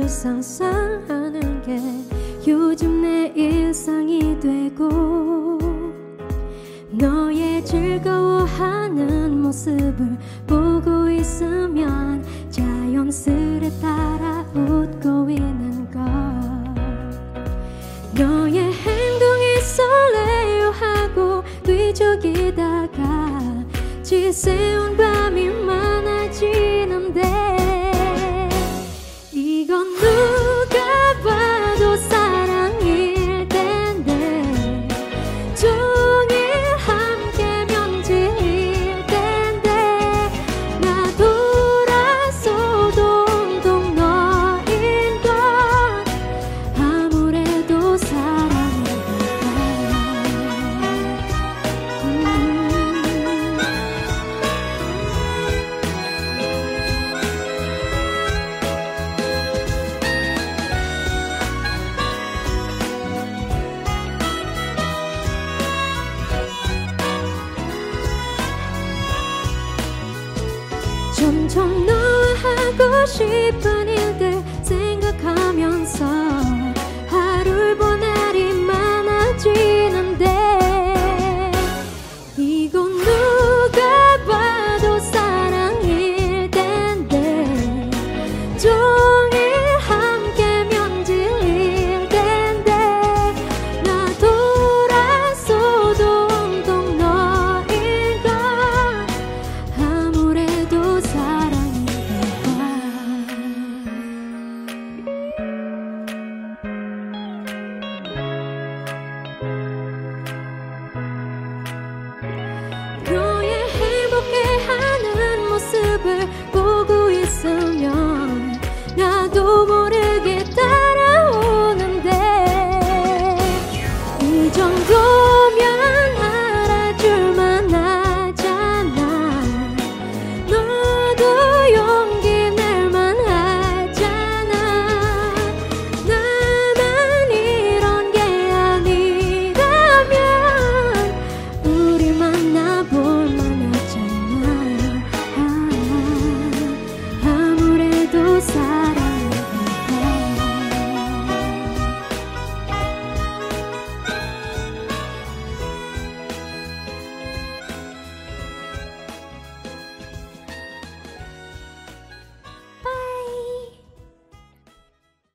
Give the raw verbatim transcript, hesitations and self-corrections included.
너를 상상하는 게 요즘 내 일상이 되고 너의 즐거워하는 모습을 보고 있으면 자연스레 따라 웃고 있는 걸 너의 행동이 설레요 하고 뒤척이다가 지새운 밤이 많아지는데 이건 누가 봐도 사랑일 텐데 종일 함께 면제일 텐데 나 돌아서도 온통 너인 건 아무래도 사랑이니까 음. 점점 너와 하고 싶은